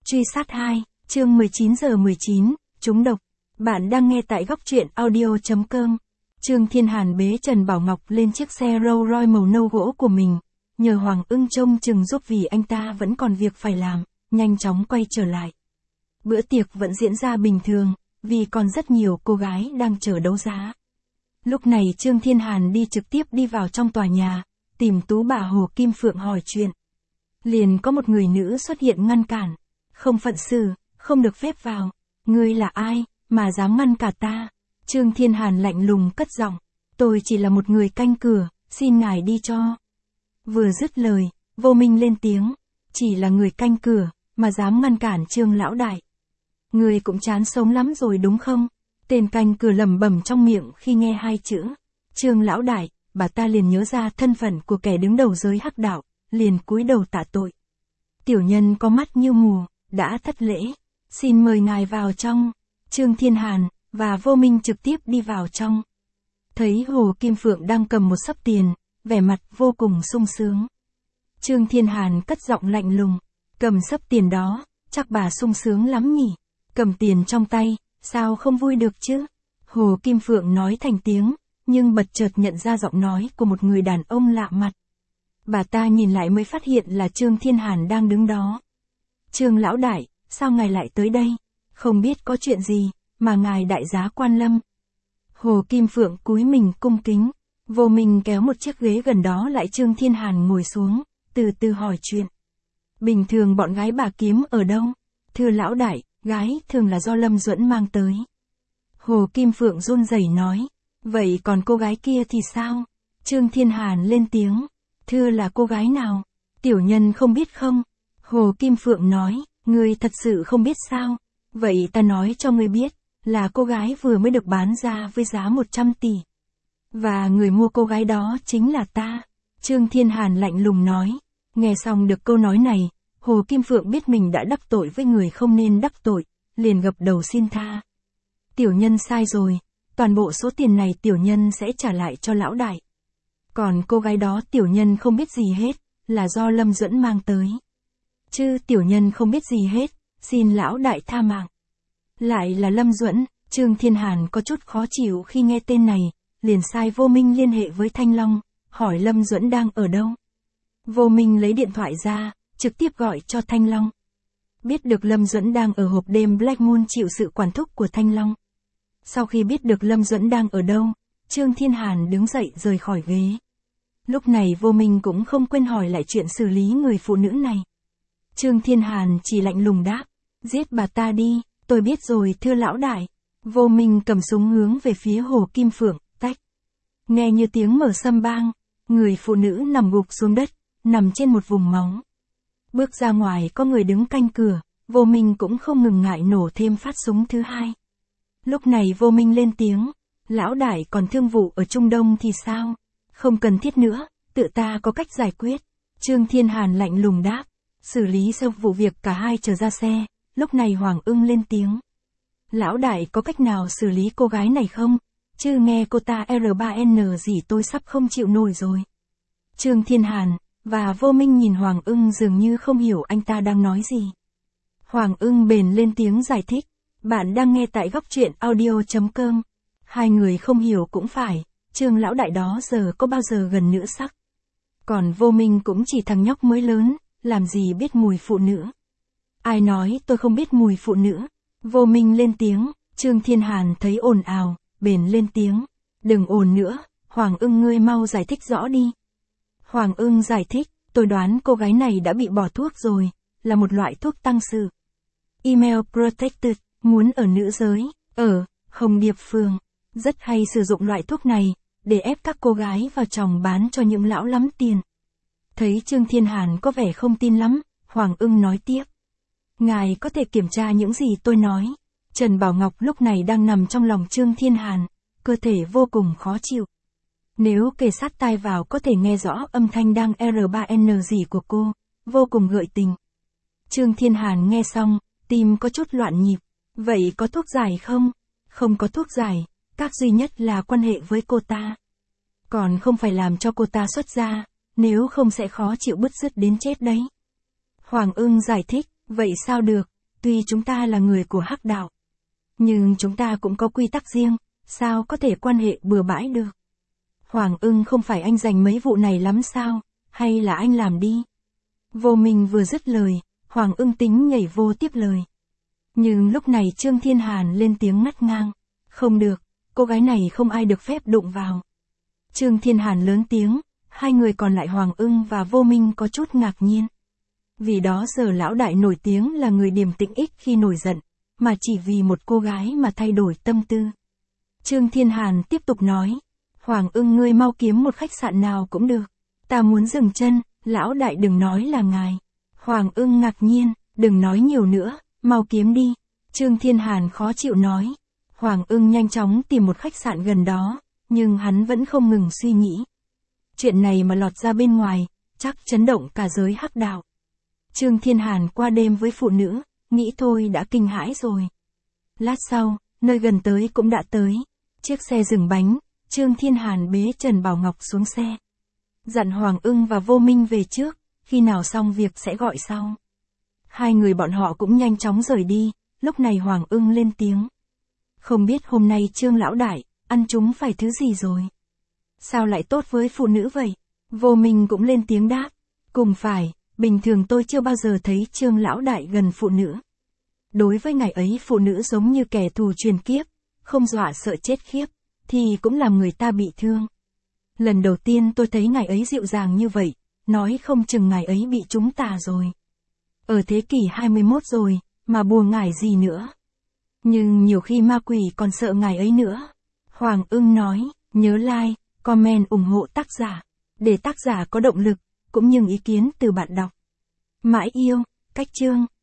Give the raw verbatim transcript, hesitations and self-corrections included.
Truy sát hai, chương mười chín giờ mười chín, trúng độc. Bạn đang nghe tại góc truyện audio.com. Trương Thiên Hàn bế Trần Bảo Ngọc lên chiếc xe Rolls Royce màu nâu gỗ của mình, nhờ Hoàng Ưng trông chừng giúp vì anh ta vẫn còn việc phải làm, nhanh chóng quay trở lại. Bữa tiệc vẫn diễn ra bình thường, vì còn rất nhiều cô gái đang chờ đấu giá. Lúc này Trương Thiên Hàn đi trực tiếp đi vào trong tòa nhà, tìm tú bà Hồ Kim Phượng hỏi chuyện. Liền có một người nữ xuất hiện ngăn cản. Không phận xử, không được phép vào. Ngươi là ai, mà dám ngăn cả ta? Trương Thiên Hàn lạnh lùng cất giọng. Tôi chỉ là một người canh cửa, xin ngài đi cho. Vừa dứt lời, Vô Minh lên tiếng. Chỉ là người canh cửa, mà dám ngăn cản Trương lão đại. Ngươi cũng chán sống lắm rồi đúng không? Tên canh cửa lẩm bẩm trong miệng khi nghe hai chữ Trương lão đại, bà ta liền nhớ ra thân phận của kẻ đứng đầu giới hắc đạo, liền cúi đầu tạ tội. Tiểu nhân có mắt như mù, đã thất lễ, xin mời ngài vào trong. Trương Thiên Hàn và Vô Minh trực tiếp đi vào trong. Thấy Hồ Kim Phượng đang cầm một xấp tiền, vẻ mặt vô cùng sung sướng. Trương Thiên Hàn cất giọng lạnh lùng, cầm xấp tiền đó, chắc bà sung sướng lắm nhỉ, cầm tiền trong tay, sao không vui được chứ? Hồ Kim Phượng nói thành tiếng, nhưng bật chợt nhận ra giọng nói của một người đàn ông lạ mặt. Bà ta nhìn lại mới phát hiện là Trương Thiên Hàn đang đứng đó. Trương lão đại, sao ngài lại tới đây? Không biết có chuyện gì, mà ngài đại giá quan lâm. Hồ Kim Phượng cúi mình cung kính, Vô Minh kéo một chiếc ghế gần đó lại Trương Thiên Hàn ngồi xuống, từ từ hỏi chuyện. Bình thường bọn gái bà kiếm ở đâu? Thưa lão đại, gái thường là do Lâm Duẫn mang tới. Hồ Kim Phượng run rẩy nói, vậy còn cô gái kia thì sao? Trương Thiên Hàn lên tiếng, thưa là cô gái nào? Tiểu nhân không biết không? Hồ Kim Phượng nói, ngươi thật sự không biết sao? Vậy ta nói cho ngươi biết, là cô gái vừa mới được bán ra với giá một trăm tỷ. Và người mua cô gái đó chính là ta. Trương Thiên Hàn lạnh lùng nói. Nghe xong được câu nói này, Hồ Kim Phượng biết mình đã đắc tội với người không nên đắc tội, liền gập đầu xin tha. Tiểu nhân sai rồi, toàn bộ số tiền này tiểu nhân sẽ trả lại cho lão đại. Còn cô gái đó tiểu nhân không biết gì hết, là do Lâm Duẫn mang tới. Chứ tiểu nhân không biết gì hết, xin lão đại tha mạng. Lại là Lâm Duẫn, Trương Thiên Hàn có chút khó chịu khi nghe tên này, liền sai Vô Minh liên hệ với Thanh Long, hỏi Lâm Duẫn đang ở đâu. Vô Minh lấy điện thoại ra, trực tiếp gọi cho Thanh Long. Biết được Lâm Duẫn đang ở hộp đêm Black Moon chịu sự quản thúc của Thanh Long. Sau khi biết được Lâm Duẫn đang ở đâu, Trương Thiên Hàn đứng dậy rời khỏi ghế. Lúc này Vô Minh cũng không quên hỏi lại chuyện xử lý người phụ nữ này. Trương Thiên Hàn chỉ lạnh lùng đáp, giết bà ta đi, tôi biết rồi thưa lão đại. Vô Minh cầm súng hướng về phía Hồ Kim Phượng, tách. Nghe như tiếng mở sâm bang, người phụ nữ nằm gục xuống đất, nằm trên một vùng máu. Bước ra ngoài có người đứng canh cửa, Vô Minh cũng không ngừng ngại nổ thêm phát súng thứ hai. Lúc này Vô Minh lên tiếng, lão đại còn thương vụ ở Trung Đông thì sao? Không cần thiết nữa, tự ta có cách giải quyết. Trương Thiên Hàn lạnh lùng đáp, xử lý xong vụ việc cả hai trở ra xe, lúc này Hoàng Ưng lên tiếng. Lão đại có cách nào xử lý cô gái này không? Chứ nghe cô ta R ba N gì tôi sắp không chịu nổi rồi. Trương Thiên Hàn và Vô Minh nhìn Hoàng Ưng dường như không hiểu anh ta đang nói gì. Hoàng Ưng bền lên tiếng giải thích, bạn đang nghe tại góc truyện audio.com. Hai người không hiểu cũng phải, Trương lão đại đó giờ có bao giờ gần nữ sắc. Còn Vô Minh cũng chỉ thằng nhóc mới lớn, làm gì biết mùi phụ nữ. Ai nói tôi không biết mùi phụ nữ? Vô Minh lên tiếng, Trương Thiên Hàn thấy ồn ào, bền lên tiếng. Đừng ồn nữa, Hoàng Ưng ngươi mau giải thích rõ đi. Hoàng Ưng giải thích, tôi đoán cô gái này đã bị bỏ thuốc rồi, là một loại thuốc tăng sự. Email Protected, muốn ở nữ giới, ở Hồng Điệp Phường, rất hay sử dụng loại thuốc này, để ép các cô gái vào chồng bán cho những lão lắm tiền. Thấy Trương Thiên Hàn có vẻ không tin lắm, Hoàng Ưng nói tiếp. Ngài có thể kiểm tra những gì tôi nói. Trần Bảo Ngọc lúc này đang nằm trong lòng Trương Thiên Hàn, cơ thể vô cùng khó chịu. Nếu kề sát tai vào có thể nghe rõ âm thanh đang R ba N gì của cô, vô cùng gợi tình. Trương Thiên Hàn nghe xong, tim có chút loạn nhịp. Vậy có thuốc giải không? Không có thuốc giải, các duy nhất là quan hệ với cô ta. Còn không phải làm cho cô ta xuất ra, nếu không sẽ khó chịu bứt rứt đến chết đấy. Hoàng Ưng giải thích, vậy sao được, tuy chúng ta là người của hắc đạo, nhưng chúng ta cũng có quy tắc riêng, sao có thể quan hệ bừa bãi được. Hoàng ưng không phải anh giành mấy vụ này lắm sao, hay là anh làm đi. Vô Minh vừa dứt lời, Hoàng ưng tính nhảy vô tiếp lời. Nhưng lúc này Trương Thiên Hàn lên tiếng ngắt ngang. Không được, cô gái này không ai được phép đụng vào. Trương Thiên Hàn lớn tiếng, hai người còn lại Hoàng ưng và Vô Minh có chút ngạc nhiên. Vì đó giờ lão đại nổi tiếng là người điềm tĩnh ít khi nổi giận, mà chỉ vì một cô gái mà thay đổi tâm tư. Trương Thiên Hàn tiếp tục nói, Hoàng ưng ngươi mau kiếm một khách sạn nào cũng được. Ta muốn dừng chân, lão đại đừng nói là ngài. Hoàng ưng ngạc nhiên, đừng nói nhiều nữa, mau kiếm đi. Trương Thiên Hàn khó chịu nói. Hoàng ưng nhanh chóng tìm một khách sạn gần đó, nhưng hắn vẫn không ngừng suy nghĩ. Chuyện này mà lọt ra bên ngoài, chắc chấn động cả giới hắc đạo. Trương Thiên Hàn qua đêm với phụ nữ, nghĩ thôi đã kinh hãi rồi. Lát sau, nơi gần tới cũng đã tới. Chiếc xe dừng bánh, Trương Thiên Hàn bế Trần Bảo Ngọc xuống xe. Dặn Hoàng ưng và Vô Minh về trước, khi nào xong việc sẽ gọi sau. Hai người bọn họ cũng nhanh chóng rời đi, lúc này Hoàng ưng lên tiếng. Không biết hôm nay Trương lão đại, ăn chúng phải thứ gì rồi? Sao lại tốt với phụ nữ vậy? Vô Minh cũng lên tiếng đáp. Cùng phải, bình thường tôi chưa bao giờ thấy Trương lão đại gần phụ nữ. Đối với ngày ấy phụ nữ giống như kẻ thù truyền kiếp, không dọa sợ chết khiếp, thì cũng làm người ta bị thương. Lần đầu tiên tôi thấy ngài ấy dịu dàng như vậy, nói không chừng ngài ấy bị trúng tà rồi. Ở thế kỷ hai mươi mốt rồi, mà bùa ngải gì nữa. Nhưng nhiều khi ma quỷ còn sợ ngài ấy nữa. Hoàng ưng nói, nhớ like, comment ủng hộ tác giả, để tác giả có động lực, cũng như ý kiến từ bạn đọc. Mãi yêu, cách chương.